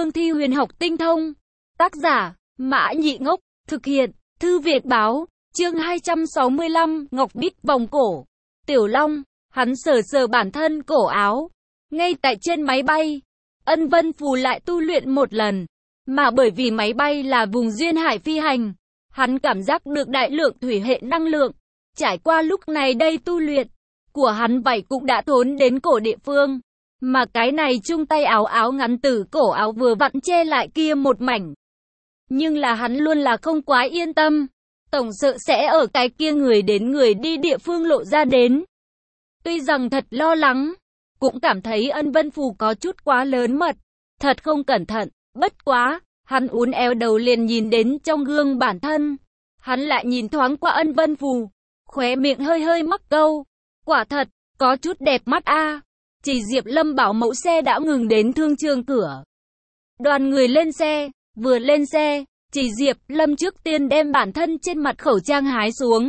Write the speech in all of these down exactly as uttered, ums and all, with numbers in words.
cương thi huyền học tinh thông. Tác giả, Mã Nhị Ngốc, thực hiện, Thư Việt Báo, chương hai trăm sáu mươi lăm, Ngọc Bích vòng cổ. Tiểu Long, hắn sờ sờ bản thân cổ áo. Ngay tại trên máy bay, Ân Vân Phù lại tu luyện một lần. Mà bởi vì máy bay là vùng duyên hải phi hành, hắn cảm giác được đại lượng thủy hệ năng lượng. Trải qua lúc này đây tu luyện của hắn vậy cũng đã thốn đến cổ địa phương. Mà cái này chung tay áo áo ngắn từ cổ áo vừa vặn che lại kia một mảnh. Nhưng là hắn luôn là không quá yên tâm. Tổng sợ sẽ ở cái kia người đến người đi địa phương lộ ra đến. Tuy rằng thật lo lắng, cũng cảm thấy Ân Vân Phù có chút quá lớn mật. Thật không cẩn thận, bất quá, hắn uốn éo đầu liền nhìn đến trong gương bản thân. Hắn lại nhìn thoáng qua Ân Vân Phù, khóe miệng hơi hơi mắc câu. Quả thật, có chút đẹp mắt a. À. Chỉ Diệp Lâm bảo mẫu xe đã ngừng đến thương trường cửa. Đoàn người lên xe, vừa lên xe, chỉ Diệp Lâm trước tiên đem bản thân trên mặt khẩu trang hái xuống.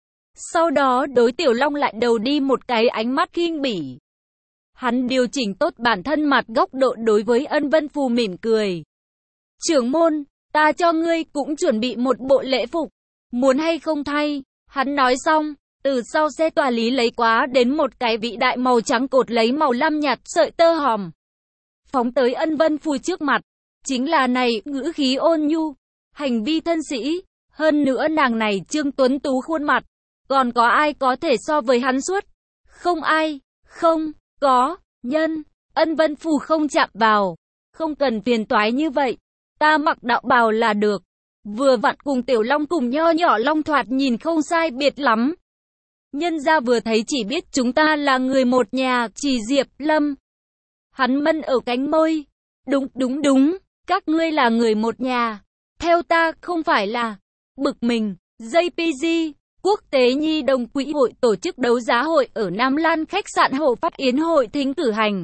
Sau đó đối Tiểu Long lại đầu đi một cái ánh mắt khinh bỉ. Hắn điều chỉnh tốt bản thân mặt góc độ đối với Ân Vân Phù mỉm cười. Trưởng môn, ta cho ngươi cũng chuẩn bị một bộ lễ phục. Muốn hay không thay? Hắn nói xong, từ sau xe tòa lý lấy quá đến một cái vĩ đại màu trắng cột lấy màu lam nhạt sợi tơ hòm. Phóng tới Ân Vân Phù trước mặt. Chính là này, ngữ khí ôn nhu, hành vi thân sĩ. Hơn nữa nàng này Trương Tuấn Tú khuôn mặt. Còn có ai có thể so với hắn suốt? Không ai, không, có, nhân. Ân Vân Phù không chạm vào. Không cần phiền toái như vậy. Ta mặc đạo bào là được. Vừa vặn cùng Tiểu Long cùng nho nhỏ Long thoạt nhìn không sai biệt lắm. Nhân gia vừa thấy chỉ biết chúng ta là người một nhà, chỉ Diệp Lâm. Hắn mân ở cánh môi. Đúng, đúng, đúng, các ngươi là người một nhà. Theo ta không phải là bực mình. gi pê giê, Quốc tế Nhi đồng Quỹ hội tổ chức đấu giá hội ở Nam Lan khách sạn Hồ Phát Yến hội thính cử hành.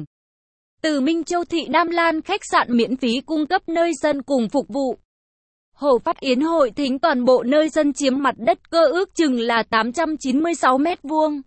Từ Minh Châu thị Nam Lan khách sạn miễn phí cung cấp nơi sân cùng phục vụ. Hồ Phát Yến hội thính toàn bộ nơi sân chiếm mặt đất cơ ước chừng là tám trăm chín mươi sáu mét vuông.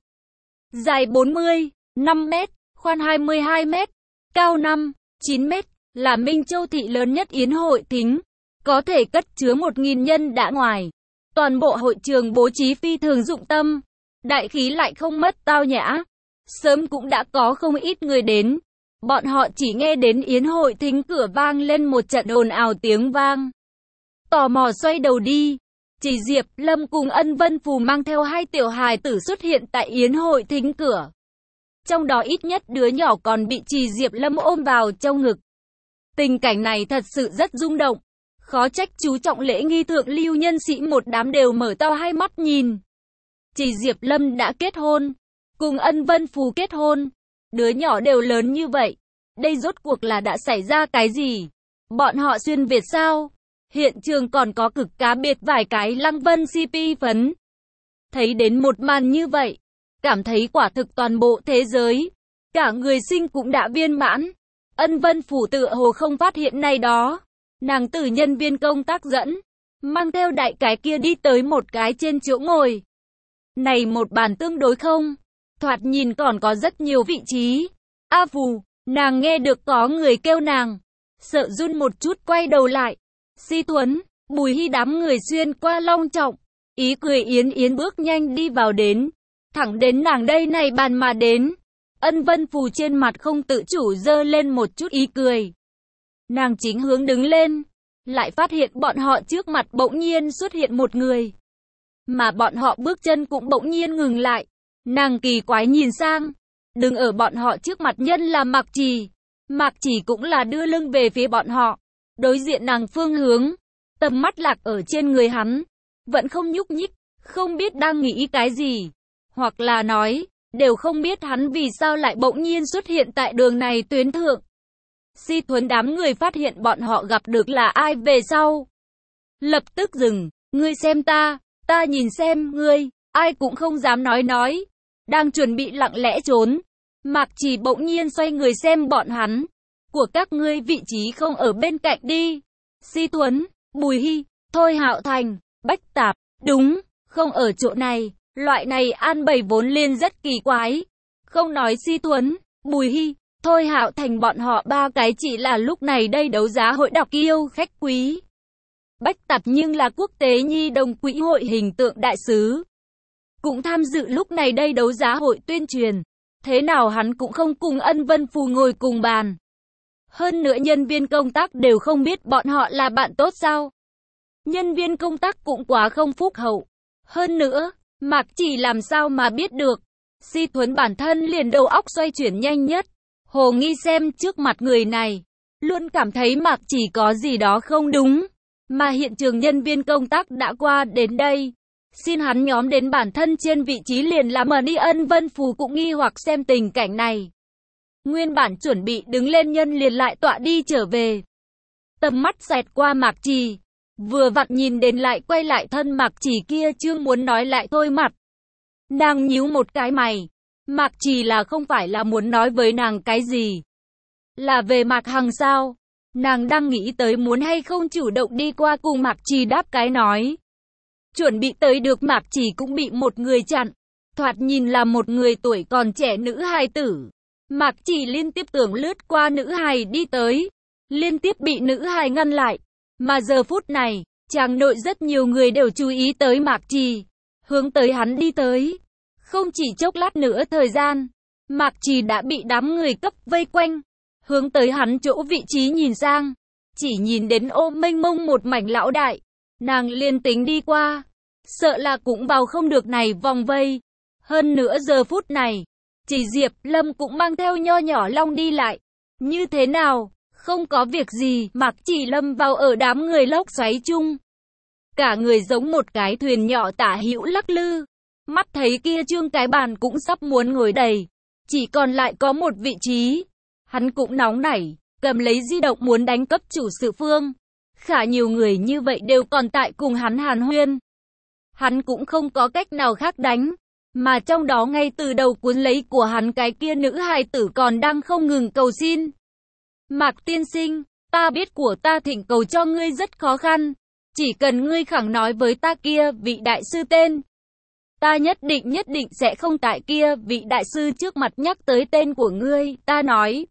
Dài bốn mươi, năm mét, khoan hai mươi hai mét, cao năm, chín mét, là Minh Châu thị lớn nhất yến hội thính. Có thể cất chứa một nghìn nhân đã ngoài. Toàn bộ hội trường bố trí phi thường dụng tâm. Đại khí lại không mất tao nhã. Sớm cũng đã có không ít người đến. Bọn họ chỉ nghe đến yến hội thính cửa vang lên một trận ồn ào tiếng vang. Tò mò xoay đầu đi. Chỉ Diệp Lâm cùng Ân Vân Phù mang theo hai tiểu hài tử xuất hiện tại yến hội thính cửa. Trong đó ít nhất đứa nhỏ còn bị Trì Diệp Lâm ôm vào trong ngực. Tình cảnh này thật sự rất rung động. Khó trách chú trọng lễ nghi thượng lưu nhân sĩ một đám đều mở to hai mắt nhìn. Trì Diệp Lâm đã kết hôn. Cùng Ân Vân Phù kết hôn. Đứa nhỏ đều lớn như vậy. Đây rốt cuộc là đã xảy ra cái gì? Bọn họ xuyên Việt sao? Hiện trường còn có cực cá biệt vài cái Lăng Vân xê pê phấn. Thấy đến một màn như vậy, cảm thấy quả thực toàn bộ thế giới, cả người sinh cũng đã viên mãn. Ân Vân Phù tựa hồ không phát hiện này đó. Nàng từ nhân viên công tác dẫn, mang theo đại cái kia đi tới một cái trên chỗ ngồi. Này một bàn tương đối không? Thoạt nhìn còn có rất nhiều vị trí. A Phù, nàng nghe được có người kêu nàng. Sợ run một chút quay đầu lại. Si Tuấn, Bùi Hy đám người xuyên qua long trọng. Ý cười yến yến bước nhanh đi vào đến. Thẳng đến nàng đây này bàn mà đến. Ân Vân Phù trên mặt không tự chủ dơ lên một chút ý cười. Nàng chính hướng đứng lên. Lại phát hiện bọn họ trước mặt bỗng nhiên xuất hiện một người. Mà bọn họ bước chân cũng bỗng nhiên ngừng lại. Nàng kỳ quái nhìn sang. Đứng ở bọn họ trước mặt nhân là Mạc Trì. Mạc Trì cũng là đưa lưng về phía bọn họ. Đối diện nàng phương hướng. Tầm mắt lạc ở trên người hắn. Vẫn không nhúc nhích. Không biết đang nghĩ cái gì. Hoặc là nói, đều không biết hắn vì sao lại bỗng nhiên xuất hiện tại đường này tuyến thượng. Si Thuấn đám người phát hiện bọn họ gặp được là ai về sau. Lập tức dừng. Ngươi xem ta, ta nhìn xem ngươi. Ai cũng không dám nói nói. Đang chuẩn bị lặng lẽ trốn. Mạc Trì bỗng nhiên xoay người xem bọn hắn. Của các ngươi vị trí không ở bên cạnh đi. Si Thuấn, Bùi Hy, Thôi Hạo Thành, Bách Tạp. Đúng, không ở chỗ này. Loại này an bày vốn liên rất kỳ quái. Không nói Si Thuấn, Bùi Hy, Thôi Hạo Thành bọn họ ba cái chỉ là lúc này đây đấu giá hội đọc yêu khách quý. Bách Tạp nhưng là quốc tế nhi đồng quỹ hội hình tượng đại sứ. Cũng tham dự lúc này đây đấu giá hội tuyên truyền. Thế nào hắn cũng không cùng Ân Vân Phù ngồi cùng bàn. Hơn nữa nhân viên công tác đều không biết bọn họ là bạn tốt sao. Nhân viên công tác cũng quá không phúc hậu. Hơn nữa, Mạc Chỉ làm sao mà biết được. Si Thuấn bản thân liền đầu óc xoay chuyển nhanh nhất. Hồ nghi xem trước mặt người này. Luôn cảm thấy Mạc Chỉ có gì đó không đúng. Mà hiện trường nhân viên công tác đã qua đến đây. Xin hắn nhóm đến bản thân trên vị trí liền làm ở đi. Ân Vân Phù cũng nghi hoặc xem tình cảnh này. Nguyên bản chuẩn bị đứng lên nhân liền lại tọa đi trở về. Tầm mắt xẹt qua Mạc Trì. Vừa vặn nhìn đến lại quay lại thân Mạc Trì kia chương muốn nói lại thôi mặt. Nàng nhíu một cái mày. Mạc Trì là không phải là muốn nói với nàng cái gì. Là về Mạc Hằng sao? Nàng đang nghĩ tới muốn hay không chủ động đi qua cùng Mạc Trì đáp cái nói. Chuẩn bị tới được Mạc Trì cũng bị một người chặn. Thoạt nhìn là một người tuổi còn trẻ nữ hài tử. Mạc Chỉ liên tiếp tưởng lướt qua nữ hài đi tới. Liên tiếp bị nữ hài ngăn lại. Mà giờ phút này, chàng nội rất nhiều người đều chú ý tới Mạc Trì. Hướng tới hắn đi tới. Không chỉ chốc lát nữa thời gian. Mạc Trì đã bị đám người cấp vây quanh. Hướng tới hắn chỗ vị trí nhìn sang. Chỉ nhìn đến ô mênh mông một mảnh lão đại. Nàng liên tính đi qua. Sợ là cũng vào không được này vòng vây. Hơn nữa giờ phút này. Chỉ Diệp Lâm cũng mang theo nho nhỏ long đi lại. Như thế nào? Không có việc gì. Mạc Chỉ lâm vào ở đám người lốc xoáy chung. Cả người giống một cái thuyền nhỏ tả hữu lắc lư. Mắt thấy kia trương cái bàn cũng sắp muốn ngồi đầy. Chỉ còn lại có một vị trí. Hắn cũng nóng nảy. Cầm lấy di động muốn đánh cấp chủ sự phương. Khả nhiều người như vậy đều còn tại cùng hắn hàn huyên. Hắn cũng không có cách nào khác đánh. Mà trong đó ngay từ đầu cuốn lấy của hắn cái kia nữ hài tử còn đang không ngừng cầu xin. Mạc tiên sinh, ta biết của ta thỉnh cầu cho ngươi rất khó khăn. Chỉ cần ngươi khẳng nói với ta kia vị đại sư tên. Ta nhất định nhất định sẽ không tại kia vị đại sư trước mặt nhắc tới tên của ngươi. Ta nói.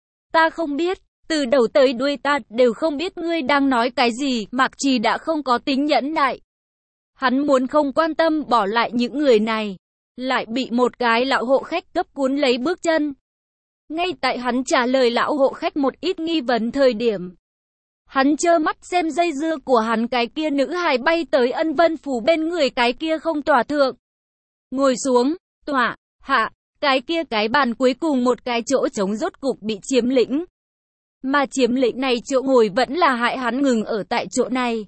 Ta không biết. Từ đầu tới đuôi ta đều không biết ngươi đang nói cái gì. Mạc Trì đã không có tính nhẫn nại. Hắn muốn không quan tâm bỏ lại những người này. Lại bị một cái lão hộ khách cấp cuốn lấy bước chân. Ngay tại hắn trả lời lão hộ khách một ít nghi vấn thời điểm. Hắn trơ mắt xem dây dưa của hắn cái kia nữ hài bay tới Ân Vân Phủ bên người cái kia không tòa thượng. Ngồi xuống, tòa, hạ, cái kia cái bàn cuối cùng một cái chỗ trống rốt cục bị chiếm lĩnh. Mà chiếm lĩnh này chỗ ngồi vẫn là hại hắn ngừng ở tại chỗ này.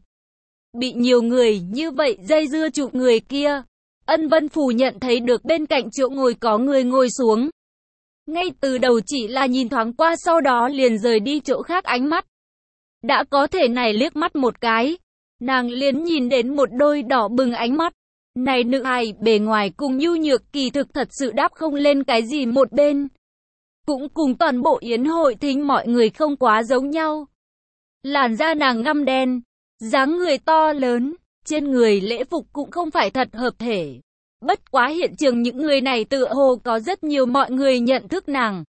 Bị nhiều người như vậy dây dưa trụ người kia. Ân Vân Phủ nhận thấy được bên cạnh chỗ ngồi có người ngồi xuống. Ngay từ đầu chỉ là nhìn thoáng qua sau đó liền rời đi chỗ khác ánh mắt. Đã có thể này liếc mắt một cái. Nàng liền nhìn đến một đôi đỏ bừng ánh mắt. Này nữ hài bề ngoài cùng nhu nhược kỳ thực thật sự đáp không lên cái gì một bên. Cũng cùng toàn bộ yến hội thính mọi người không quá giống nhau. Làn da nàng ngăm đen. Dáng người to lớn. Trên người lễ phục cũng không phải thật hợp thể. Bất quá hiện trường những người này tựa hồ có rất nhiều mọi người nhận thức nàng.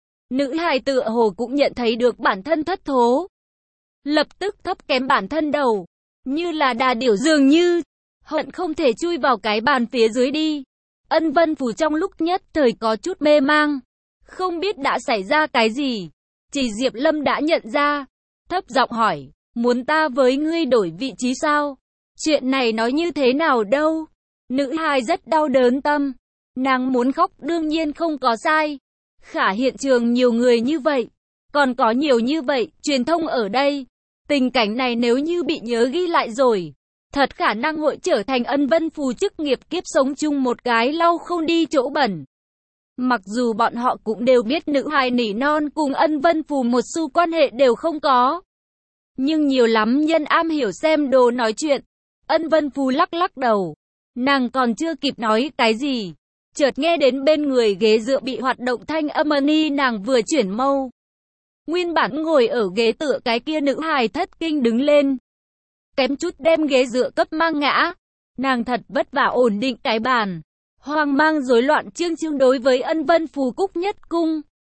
Nữ hài tựa hồ cũng nhận thấy được bản thân thất thố. Lập tức thấp kém bản thân đầu. Như là đà điểu dường như. Hận không thể chui vào cái bàn phía dưới đi. Ân Vân Phủ trong lúc nhất thời có chút mê mang. Không biết đã xảy ra cái gì. Chỉ Diệp Lâm đã nhận ra. Thấp giọng hỏi. Muốn ta với ngươi đổi vị trí sao? Chuyện này nói như thế nào đâu? Nữ hài rất đau đớn tâm. Nàng muốn khóc đương nhiên không có sai. Khả hiện trường nhiều người như vậy. Còn có nhiều như vậy, truyền thông ở đây. Tình cảnh này nếu như bị nhớ ghi lại rồi. Thật khả năng hội trở thành Ân Vân Phù chức nghiệp kiếp sống chung một cái lau không đi chỗ bẩn. Mặc dù bọn họ cũng đều biết nữ hài nỉ non cùng Ân Vân Phù một xu quan hệ đều không có. Nhưng nhiều lắm nhân am hiểu xem đồ nói chuyện. Ân Vân Phù lắc lắc đầu. Nàng còn chưa kịp nói cái gì. Chợt nghe đến bên người ghế dựa bị hoạt động thanh âm ni nàng vừa chuyển mâu. Nguyên bản ngồi ở ghế tựa cái kia nữ hài thất kinh đứng lên. Kém chút đem ghế dựa cấp mang ngã. Nàng thật vất vả ổn định cái bàn. Hoang mang rối loạn chương chương đối với Ân Vân Phù cúc nhất cung.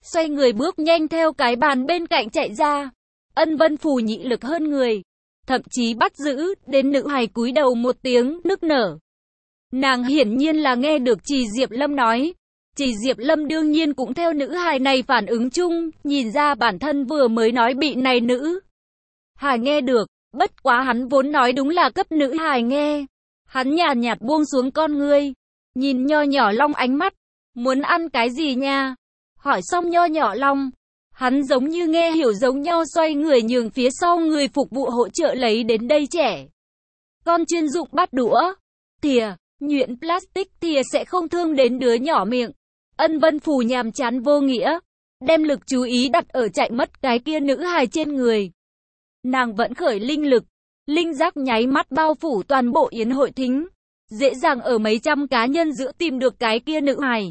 xoay người bước nhanh theo cái bàn bên cạnh chạy ra. Ân Vân Phù nhị lực hơn người, thậm chí bắt giữ đến nữ hài cúi đầu một tiếng nức nở. Nàng hiển nhiên là nghe được Trì Diệp Lâm nói. Trì Diệp Lâm đương nhiên cũng theo nữ hài này phản ứng chung, nhìn ra bản thân vừa mới nói bị này nữ hài nghe được, bất quá hắn vốn nói đúng là cấp nữ hài nghe. Hắn nhàn nhạt buông xuống con ngươi, nhìn nho nhỏ Long ánh mắt, muốn ăn cái gì nha? Hỏi xong nho nhỏ Long, hắn giống như nghe hiểu giống nhau xoay người nhường phía sau người phục vụ hỗ trợ lấy đến đây trẻ con chuyên dụng bát đũa, thìa, nhuyễn plastic thìa sẽ không thương đến đứa nhỏ miệng. Ân Vân Phù nhàm chán vô nghĩa, đem lực chú ý đặt ở chạy mất cái kia nữ hài trên người. Nàng vẫn khởi linh lực, linh giác nháy mắt bao phủ toàn bộ yến hội thính, dễ dàng ở mấy trăm cá nhân giữa tìm được cái kia nữ hài.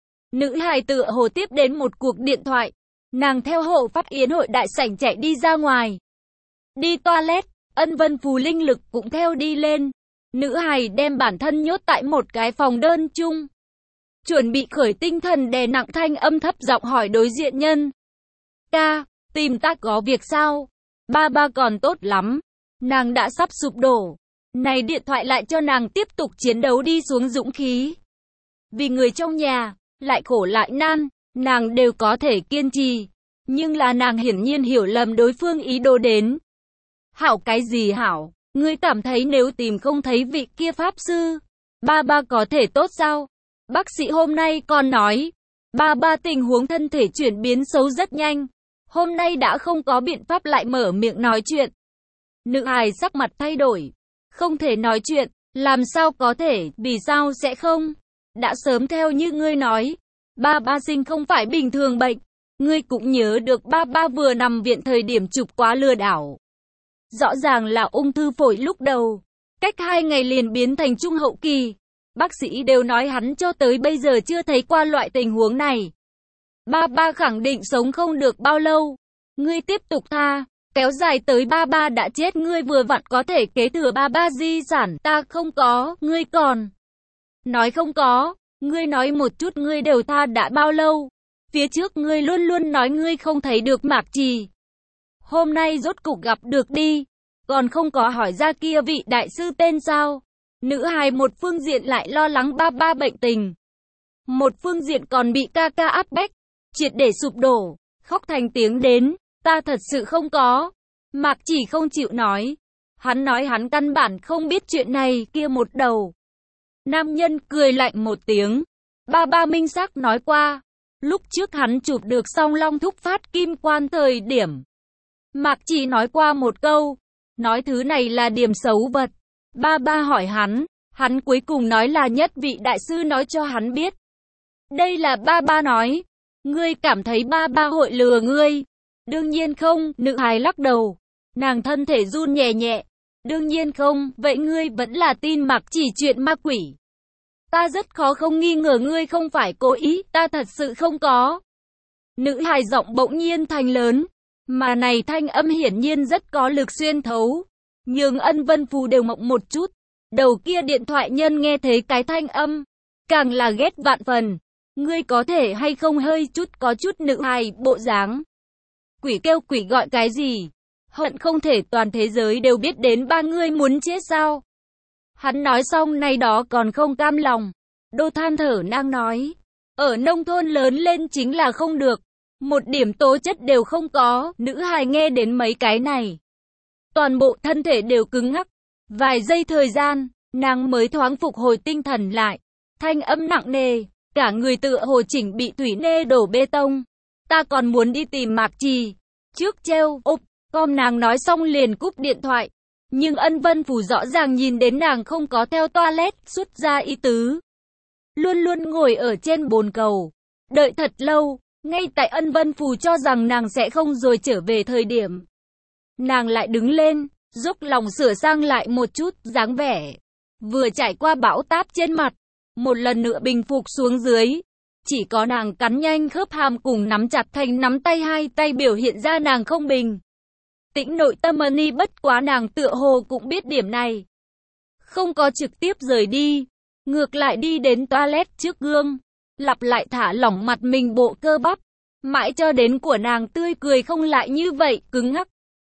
Nữ hài tựa hồ tiếp đến một cuộc điện thoại, nàng theo hộ phát yến hội đại sảnh chạy đi ra ngoài. Đi toilet, Ân Vân Phù linh lực cũng theo đi lên. Nữ hài đem bản thân nhốt tại một cái phòng đơn chung. Chuẩn bị khởi tinh thần đè nặng thanh âm thấp giọng hỏi đối diện nhân. Ca, tìm ta có việc sao? Ba ba còn tốt lắm. Nàng đã sắp sụp đổ. Này điện thoại lại cho nàng tiếp tục chiến đấu đi xuống dũng khí. Vì người trong nhà, lại khổ lại nan, nàng đều có thể kiên trì. Nhưng là nàng hiển nhiên hiểu lầm đối phương ý đồ đến. Hảo cái gì hảo? Ngươi cảm thấy nếu tìm không thấy vị kia pháp sư, ba ba có thể tốt sao? Bác sĩ hôm nay còn nói, ba ba tình huống thân thể chuyển biến xấu rất nhanh. Hôm nay đã không có biện pháp lại mở miệng nói chuyện. Nữ hài sắc mặt thay đổi. Không thể nói chuyện, làm sao có thể, vì sao sẽ không? Đã sớm theo như ngươi nói, ba ba sinh không phải bình thường bệnh. Ngươi cũng nhớ được ba ba vừa nằm viện thời điểm chụp quá lừa đảo. Rõ ràng là ung thư phổi lúc đầu, cách hai ngày liền biến thành trung hậu kỳ. Bác sĩ đều nói hắn cho tới bây giờ chưa thấy qua loại tình huống này. Ba ba khẳng định sống không được bao lâu. Ngươi tiếp tục tha, kéo dài tới ba ba đã chết ngươi vừa vặn có thể kế thừa ba ba di sản. Ta không có, ngươi còn nói không có. Ngươi nói một chút ngươi đều tha đã bao lâu. Phía trước ngươi luôn luôn nói ngươi không thấy được Mạc Trì. Hôm nay rốt cục gặp được đi. Còn không có hỏi ra kia vị đại sư tên sao. Nữ hài một phương diện lại lo lắng ba ba bệnh tình. Một phương diện còn bị ca ca áp bách. Triệt để sụp đổ. Khóc thành tiếng đến. Ta thật sự không có. Mạc Chỉ không chịu nói. Hắn nói hắn căn bản không biết chuyện này kia một đầu. Nam nhân cười lạnh một tiếng. Ba ba minh xác nói qua. Lúc trước hắn chụp được song long thúc phát kim quan thời điểm. Mạc Chỉ nói qua một câu. Nói thứ này là điểm xấu vật. Ba ba hỏi hắn. Hắn cuối cùng nói là nhất vị đại sư nói cho hắn biết. Đây là ba ba nói. Ngươi cảm thấy ba ba hội lừa ngươi? Đương nhiên không, nữ hài lắc đầu. Nàng thân thể run nhẹ nhẹ. Đương nhiên không, vậy ngươi vẫn là tin Mạc Chỉ chuyện ma quỷ. Ta rất khó không nghi ngờ ngươi không phải cố ý, ta thật sự không có. Nữ hài giọng bỗng nhiên thành lớn. Mà này thanh âm hiển nhiên rất có lực xuyên thấu. Nhưng Ân Vân Phù đều mộng một chút. Đầu kia điện thoại nhân nghe thấy cái thanh âm. Càng là ghét vạn phần. Ngươi có thể hay không hơi chút có chút nữ hài bộ dáng. Quỷ kêu quỷ gọi cái gì? Hận không thể toàn thế giới đều biết đến ba ngươi muốn chết sao? Hắn nói xong nay đó còn không cam lòng. Đô than thở đang nói. Ở nông thôn lớn lên chính là không được. Một điểm tố chất đều không có. Nữ hài nghe đến mấy cái này. Toàn bộ thân thể đều cứng ngắc. Vài giây thời gian, nàng mới thoáng phục hồi tinh thần lại. Thanh âm nặng nề. Cả người tựa hồ chỉnh bị thủy nê đổ bê tông. Ta còn muốn đi tìm Mạc Trì. Trước treo, úp, com nàng nói xong liền cúp điện thoại. Nhưng Ân Vân Phù rõ ràng nhìn đến nàng không có theo toilet, xuất ra ý tứ. Luôn luôn ngồi ở trên bồn cầu. Đợi thật lâu, ngay tại Ân Vân Phù cho rằng nàng sẽ không rồi trở về thời điểm. Nàng lại đứng lên, dốc lòng sửa sang lại một chút, dáng vẻ. Vừa trải qua bão táp trên mặt. Một lần nữa bình phục xuống dưới. Chỉ có nàng cắn nhanh khớp hàm cùng nắm chặt thành nắm tay hai tay biểu hiện ra nàng không bình. Tĩnh nội tâm ni bất quá nàng tựa hồ cũng biết điểm này. Không có trực tiếp rời đi. Ngược lại đi đến toilet trước gương. Lặp lại thả lỏng mặt mình bộ cơ bắp. mãi cho đến của nàng tươi cười không lại như vậy, cứng ngắc.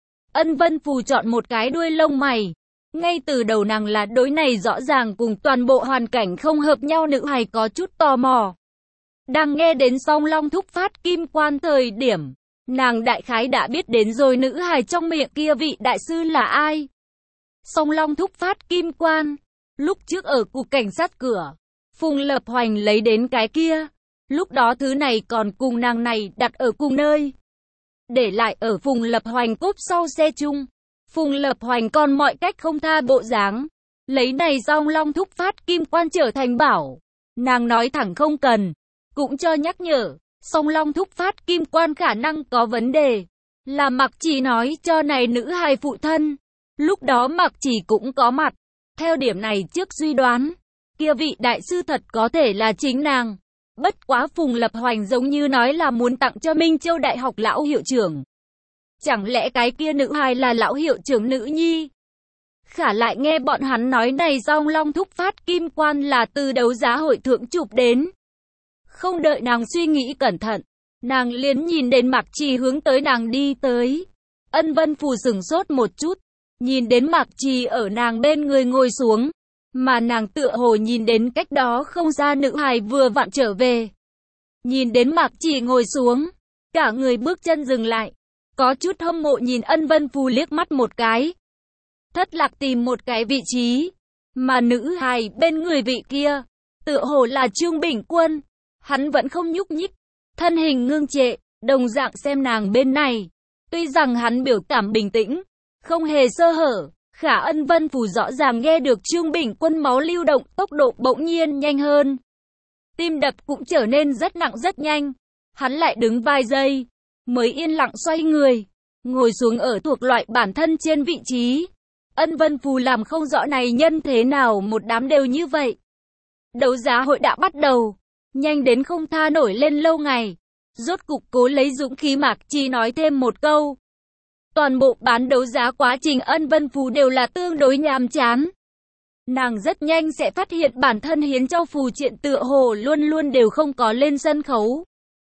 Ân Vân Phù chọn một cái đuôi lông mày. Ngay từ đầu nàng là đối này rõ ràng cùng toàn bộ hoàn cảnh không hợp nhau nữ hài có chút tò mò. Đang nghe đến Song Long thúc phát kim quan thời điểm, nàng đại khái đã biết đến rồi nữ hài trong miệng kia vị đại sư là ai. Song Long thúc phát kim quan, lúc trước ở cục cảnh sát cửa, Phùng Lập Hoành lấy đến cái kia, lúc đó thứ này còn cùng nàng này đặt ở cùng nơi. Để lại ở Phùng Lập Hoành cốp sau xe chung. Phùng Lập Hoành còn mọi cách không tha bộ dáng. Lấy này Song Long thúc phát kim quan trở thành bảo. Nàng nói thẳng không cần. Cũng cho nhắc nhở, Song Long thúc phát kim quan khả năng có vấn đề. Là Mặc Chỉ nói cho này nữ hài phụ thân. Lúc đó Mặc Chỉ cũng có mặt. Theo điểm này trước suy đoán, kia vị đại sư thật có thể là chính nàng. Bất quá Phùng Lập Hoành giống như nói là muốn tặng cho Minh Châu Đại học lão hiệu trưởng. Chẳng lẽ cái kia nữ hài là lão hiệu trưởng nữ nhi? Khả lại nghe bọn hắn nói này Song Long thúc phát kim quan là từ đấu giá hội thượng chụp đến. Không đợi nàng suy nghĩ cẩn thận, nàng liền nhìn đến Mạc Trì hướng tới nàng đi tới. Ân Vân Phù sửng sốt một chút, nhìn đến Mạc Trì ở nàng bên người ngồi xuống, mà nàng tựa hồ nhìn đến cách đó không xa nữ hài vừa vặn trở về. Nhìn đến Mạc Trì ngồi xuống, cả người bước chân dừng lại, có chút hâm mộ nhìn Ân Vân Phù liếc mắt một cái. Thất lạc tìm một cái vị trí, mà nữ hài bên người vị kia, tựa hồ là Trương Bình Quân. Hắn vẫn không nhúc nhích, thân hình ngưng trệ, đồng dạng xem nàng bên này. Tuy rằng hắn biểu cảm bình tĩnh, không hề sơ hở, khả Ân Vân Phù rõ ràng nghe được Trương Bình Quân máu lưu động, tốc độ bỗng nhiên nhanh hơn. Tim đập cũng trở nên rất nặng rất nhanh. Hắn lại đứng vài giây, mới yên lặng xoay người, ngồi xuống ở thuộc loại bản thân trên vị trí. Ân Vân Phù làm không rõ này nhân thế nào một đám đều như vậy. Đấu giá hội đã bắt đầu. Nhanh đến không tha nổi lên lâu ngày. Rốt cục cố lấy dũng khí Mạc Trì nói thêm một câu. Toàn bộ bán đấu giá quá trình Ân Vân Phù đều là tương đối nhàm chán. Nàng rất nhanh sẽ phát hiện bản thân hiến cho phù triện tựa hồ luôn luôn đều không có lên sân khấu.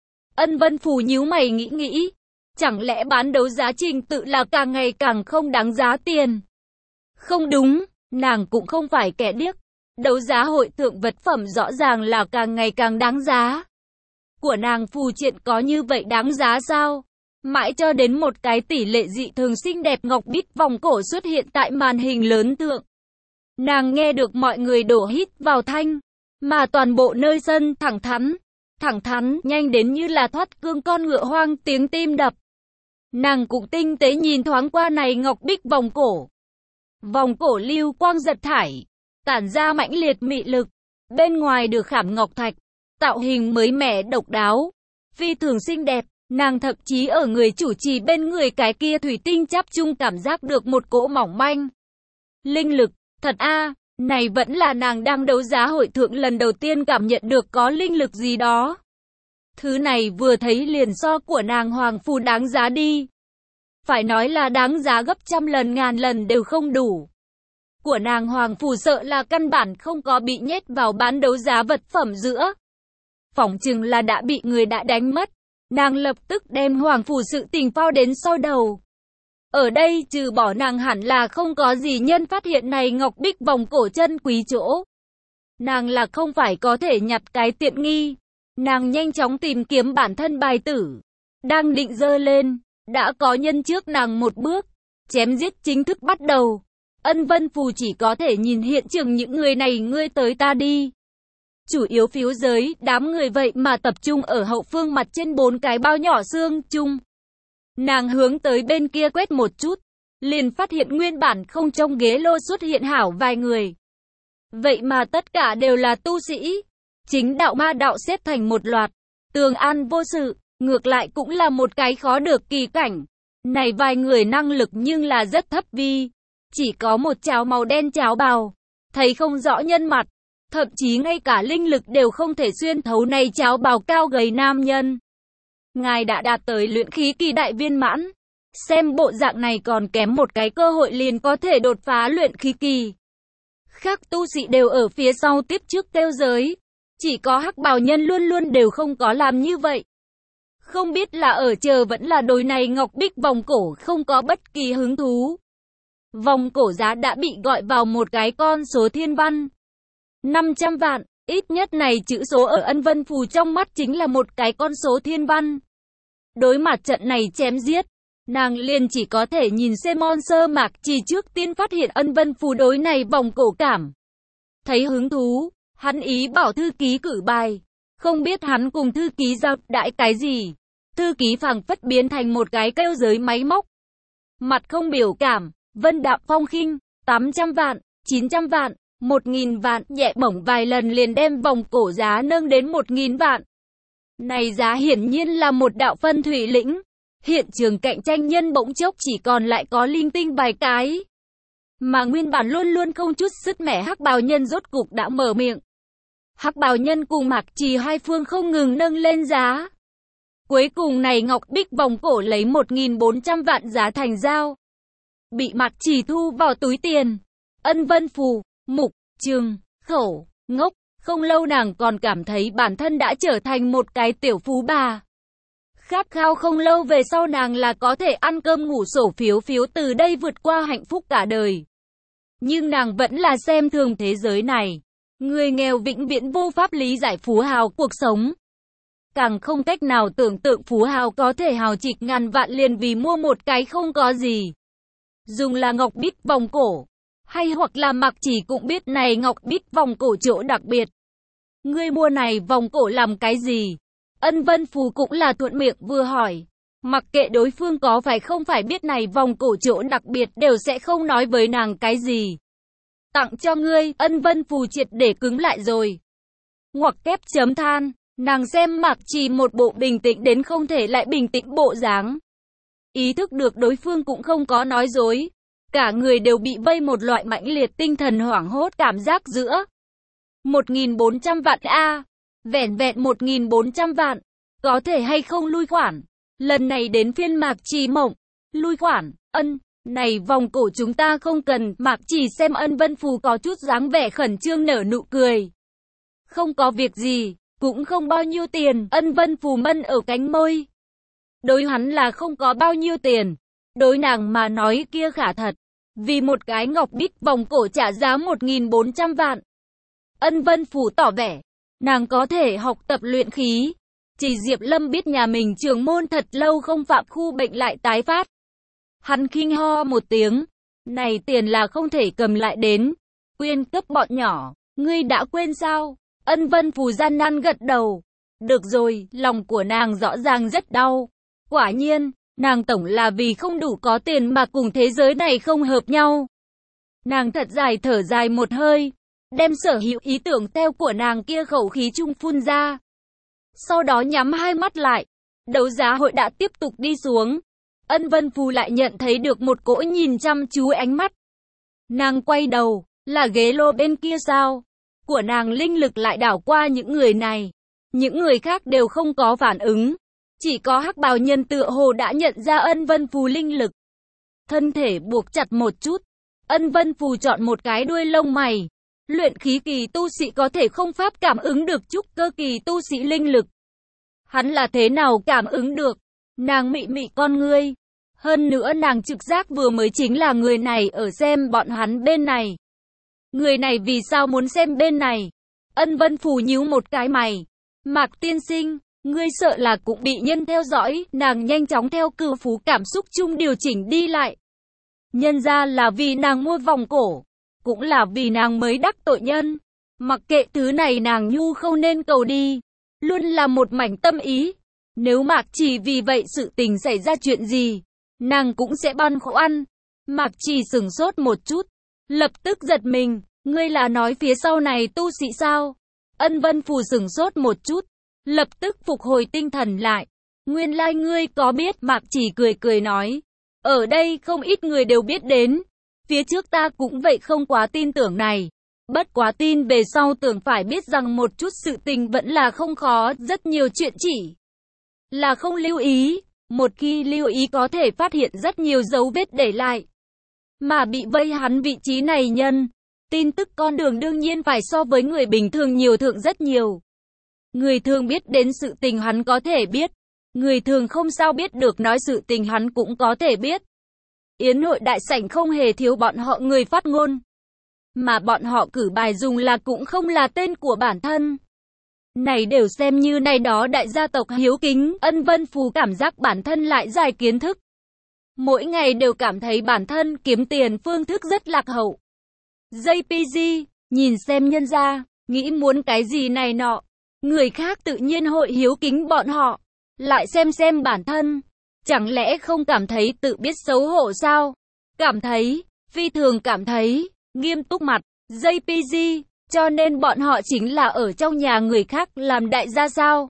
Ân Vân Phù nhíu mày nghĩ nghĩ. Chẳng lẽ bán đấu giá trình tự là càng ngày càng không đáng giá tiền? Không đúng, nàng cũng không phải kẻ điếc. Đấu giá hội thượng vật phẩm rõ ràng là càng ngày càng đáng giá. Của nàng phù triện có như vậy đáng giá sao? Mãi cho đến một cái tỷ lệ dị thường xinh đẹp ngọc bích vòng cổ xuất hiện tại màn hình lớn thượng. Nàng nghe được mọi người đổ hít vào thanh, mà toàn bộ nơi sân thẳng thắn, thẳng thắn, nhanh đến như là thoát cương con ngựa hoang tiếng tim đập. Nàng cũng tinh tế nhìn thoáng qua này ngọc bích vòng cổ. Vòng cổ lưu quang giật thải, tản ra mãnh liệt mị lực, bên ngoài được khảm ngọc thạch, tạo hình mới mẻ độc đáo, phi thường xinh đẹp, nàng thậm chí ở người chủ trì bên người cái kia thủy tinh chắp chung cảm giác được một cỗ mỏng manh. Linh lực, thật a, này vẫn là nàng đang đấu giá hội thượng lần đầu tiên cảm nhận được có linh lực gì đó. Thứ này vừa thấy liền so của nàng Hoàng Phù đáng giá đi. Phải nói là đáng giá gấp trăm lần ngàn lần đều không đủ. Của nàng Hoàng Phù sợ là căn bản không có bị nhét vào bán đấu giá vật phẩm giữa. Phỏng chừng là đã bị người đã đánh mất. Nàng lập tức đem Hoàng Phù sự tình phao đến sau đầu. Ở đây trừ bỏ nàng hẳn là không có gì nhân phát hiện này ngọc bích vòng cổ chân quý chỗ. Nàng là không phải có thể nhặt cái tiện nghi. Nàng nhanh chóng tìm kiếm bản thân bài tử. Đang định dơ lên, đã có nhân trước nàng một bước. Chém giết chính thức bắt đầu. Ân Vân Phù chỉ có thể nhìn hiện trường những người này ngươi tới ta đi. Chủ yếu phiếu giới, đám người vậy mà tập trung ở hậu phương mặt trên bốn cái bao nhỏ xương chung. Nàng hướng tới bên kia quét một chút, liền phát hiện nguyên bản không trong ghế lô xuất hiện hảo vài người. Vậy mà tất cả đều là tu sĩ. Chính đạo ma đạo xếp thành một loạt, tường an vô sự, ngược lại cũng là một cái khó được kỳ cảnh. Này vài người năng lực nhưng là rất thấp vi. Chỉ có một cháo màu đen cháo bào, thấy không rõ nhân mặt, thậm chí ngay cả linh lực đều không thể xuyên thấu này cháo bào cao gầy nam nhân. Ngài đã đạt tới luyện khí kỳ đại viên mãn, xem bộ dạng này còn kém một cái cơ hội liền có thể đột phá luyện khí kỳ. Khác tu sĩ đều ở phía sau tiếp trước kêu giới, chỉ có hắc bào nhân luôn luôn đều không có làm như vậy. Không biết là ở chờ vẫn là đối này ngọc bích vòng cổ không có bất kỳ hứng thú. Vòng cổ giá đã bị gọi vào một cái con số thiên văn. năm trăm vạn, ít nhất này chữ số ở Ân Vân Phù trong mắt chính là một cái con số thiên văn. Đối mặt trận này chém giết, nàng liền chỉ có thể nhìn xem on sơ mạc chỉ trước tiên phát hiện Ân Vân Phù đối này vòng cổ cảm. Thấy hứng thú, hắn ý bảo thư ký cử bài. Không biết hắn cùng thư ký giao đãi cái gì. Thư ký phảng phất biến thành một cái kêu giới máy móc. Mặt không biểu cảm, vân đạm phong khinh, tám trăm vạn, chín trăm vạn, một nghìn vạn, nhẹ bổng vài lần liền đem vòng cổ giá nâng đến một nghìn vạn. Này giá hiển nhiên là một đạo phân thủy lĩnh. Hiện trường cạnh tranh nhân bỗng chốc chỉ còn lại có linh tinh vài cái. Mà nguyên bản luôn luôn không chút sứt mẻ hắc bào nhân rốt cục đã mở miệng. Hắc bào nhân cùng Mạc Trì hai phương không ngừng nâng lên giá. Cuối cùng này ngọc bích vòng cổ lấy một nghìn bốn trăm vạn giá thành giao. Bị Mạc Trì thu vào túi tiền. Ân Vân Phù, Mục, Trường, Khẩu, ngốc. Không lâu nàng còn cảm thấy bản thân đã trở thành một cái tiểu phú bà. Khát khao không lâu về sau nàng là có thể ăn cơm ngủ sổ phiếu phiếu từ đây vượt qua hạnh phúc cả đời. Nhưng nàng vẫn là xem thường thế giới này. Người nghèo vĩnh viễn vô pháp lý giải phú hào cuộc sống. Càng không cách nào tưởng tượng phú hào có thể hào trịch ngàn vạn liền vì mua một cái không có gì. Dùng là ngọc bích vòng cổ. Hay hoặc là Mạc Trì cũng biết này ngọc bích vòng cổ chỗ đặc biệt. Ngươi mua này vòng cổ làm cái gì? Ân Vân Phù cũng là thuận miệng vừa hỏi. Mặc kệ đối phương có phải không phải biết này vòng cổ chỗ đặc biệt đều sẽ không nói với nàng cái gì. Tặng cho ngươi, Ân Vân Phù triệt để cứng lại rồi. Ngoặc kép chấm than, nàng xem Mạc Trì một bộ bình tĩnh đến không thể lại bình tĩnh bộ dáng. Ý thức được đối phương cũng không có nói dối. Cả người đều bị vây một loại mãnh liệt tinh thần hoảng hốt cảm giác giữa. một nghìn bốn trăm vạn a, vẻn vẹn một nghìn bốn trăm vạn, có thể hay không lui khoản. Lần này đến phiên Mạc Trì mộng, lui khoản, ân, này vòng cổ chúng ta không cần. Mạc Trì xem Ân Vân Phù có chút dáng vẻ khẩn trương nở nụ cười. Không có việc gì, cũng không bao nhiêu tiền. Ân Vân Phù mân ở cánh môi. Đối hắn là không có bao nhiêu tiền. Đối nàng mà nói kia khả thật. Vì một cái ngọc bích vòng cổ trả giá một nghìn bốn trăm vạn. Ân Vân Phù tỏ vẻ, nàng có thể học tập luyện khí. Chỉ Diệp Lâm biết nhà mình trưởng môn thật lâu không phạm khu bệnh lại tái phát. Hắn khinh ho một tiếng, này tiền là không thể cầm lại đến. Quyên cấp bọn nhỏ, ngươi đã quên sao? Ân Vân Phù gian nan gật đầu. Được rồi, lòng của nàng rõ ràng rất đau. Quả nhiên, nàng tổng là vì không đủ có tiền mà cùng thế giới này không hợp nhau. Nàng thật dài thở dài một hơi, đem sở hữu ý tưởng teo của nàng kia khẩu khí chung phun ra. Sau đó nhắm hai mắt lại. Đấu giá hội đã tiếp tục đi xuống. Ân Vân Phù lại nhận thấy được một cỗ nhìn chăm chú ánh mắt. Nàng quay đầu, là ghế lô bên kia sao? Của nàng linh lực lại đảo qua những người này. Những người khác đều không có phản ứng. Chỉ có hắc bào nhân tựa hồ đã nhận ra Ân Vân Phù linh lực. Thân thể buộc chặt một chút. Ân Vân Phù chọn một cái đuôi lông mày. Luyện khí kỳ tu sĩ có thể không pháp cảm ứng được trúc cơ kỳ tu sĩ linh lực. Hắn là thế nào cảm ứng được? Nàng mị mị con ngươi. Hơn nữa nàng trực giác vừa mới chính là người này ở xem bọn hắn bên này. Người này vì sao muốn xem bên này? Ân Vân Phù nhíu một cái mày. Mạc tiên sinh, ngươi sợ là cũng bị nhân theo dõi. Nàng nhanh chóng theo cư phú cảm xúc chung điều chỉnh đi lại. Nhân ra là vì nàng mua vòng cổ. Cũng là vì nàng mới đắc tội nhân. Mặc kệ thứ này nàng nhu không nên cầu đi. Luôn là một mảnh tâm ý. Nếu Mạc Trì vì vậy sự tình xảy ra chuyện gì, nàng cũng sẽ băn khoăn. Mạc Trì sửng sốt một chút, lập tức giật mình. Ngươi là nói phía sau này tu sĩ sao? Ân Vân Phù sửng sốt một chút, lập tức phục hồi tinh thần lại. Nguyên lai like ngươi có biết? Mạc Trì cười cười nói. Ở đây không ít người đều biết đến. Phía trước ta cũng vậy không quá tin tưởng này. Bất quá tin về sau tưởng phải biết rằng một chút sự tình vẫn là không khó. Rất nhiều chuyện chỉ là không lưu ý. Một khi lưu ý có thể phát hiện rất nhiều dấu vết để lại. Mà bị vây hắn vị trí này nhân. Tin tức con đường đương nhiên phải so với người bình thường nhiều thượng rất nhiều. Người thường biết đến sự tình hắn có thể biết. Người thường không sao biết được nói sự tình hắn cũng có thể biết. Yến hội đại sảnh không hề thiếu bọn họ người phát ngôn. Mà bọn họ cử bài dùng là cũng không là tên của bản thân. Này đều xem như này đó đại gia tộc hiếu kính, Ân Vân Phù cảm giác bản thân lại dài kiến thức. Mỗi ngày đều cảm thấy bản thân kiếm tiền phương thức rất lạc hậu. gi pê giê, nhìn xem nhân gia, nghĩ muốn cái gì này nọ. Người khác tự nhiên hội hiếu kính bọn họ. Lại xem xem bản thân. Chẳng lẽ không cảm thấy tự biết xấu hổ sao? Cảm thấy, phi thường cảm thấy, nghiêm túc mặt, gi pê giê, cho nên bọn họ chính là ở trong nhà người khác làm đại gia sao?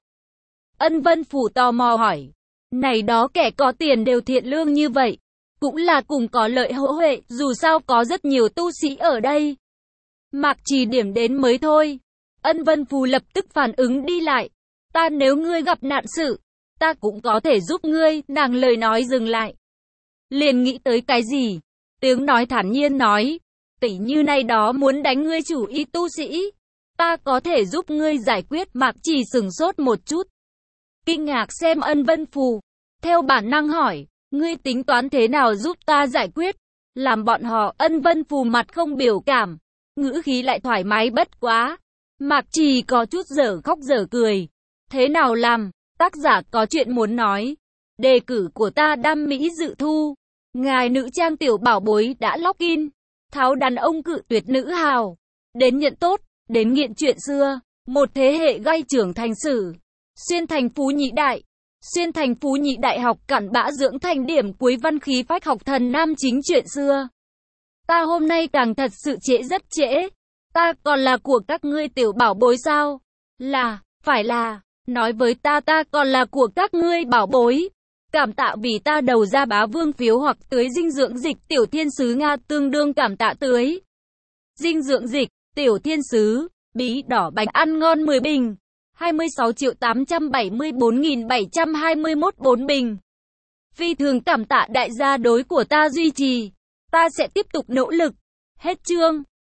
Ân Vân Phủ tò mò hỏi, này đó kẻ có tiền đều thiện lương như vậy, cũng là cùng có lợi hỗ huệ, dù sao có rất nhiều tu sĩ ở đây. Mạc Trì điểm đến mới thôi. Ân Vân Phù lập tức phản ứng đi lại. Ta nếu ngươi gặp nạn sự, ta cũng có thể giúp ngươi, nàng lời nói dừng lại. Liền nghĩ tới cái gì? Tiếng nói thản nhiên nói, tỷ như này đó muốn đánh ngươi chủ ý tu sĩ, ta có thể giúp ngươi giải quyết. Mạc Trì sừng sốt một chút. Kinh ngạc xem Ân Vân Phù. Theo bản năng hỏi, ngươi tính toán thế nào giúp ta giải quyết? Làm bọn họ, Ân Vân Phù mặt không biểu cảm, ngữ khí lại thoải mái bất quá. Mạc Trì có chút dở khóc dở cười. Thế nào làm? Tác giả có chuyện muốn nói. Đề cử của ta đam mỹ dự thu. Ngài nữ trang tiểu bảo bối đã login. Tháo đàn ông cự tuyệt nữ hào. Đến nhận tốt, đến nghiện chuyện xưa. Một thế hệ gây trưởng thành sử. Xuyên thành phú nhị đại. Xuyên thành phú nhị đại học cặn bã dưỡng thành điểm cuối văn khí phách học thần nam chính chuyện xưa. Ta hôm nay càng thật sự trễ rất trễ. Ta còn là của các ngươi tiểu bảo bối sao? Là, phải là, nói với ta ta còn là của các ngươi bảo bối. Cảm tạ vì ta đầu ra bá vương phiếu hoặc tưới dinh dưỡng dịch tiểu thiên sứ Nga tương đương cảm tạ tưới. Dinh dưỡng dịch, tiểu thiên sứ, bí đỏ bánh ăn ngon mười bình. hai mươi sáu triệu tám trăm bảy mươi bốn nghìn bảy trăm hai mươi mốt bốn bình. Phi thường cảm tạ đại gia đối của ta duy trì. Ta sẽ tiếp tục nỗ lực. Hết chương.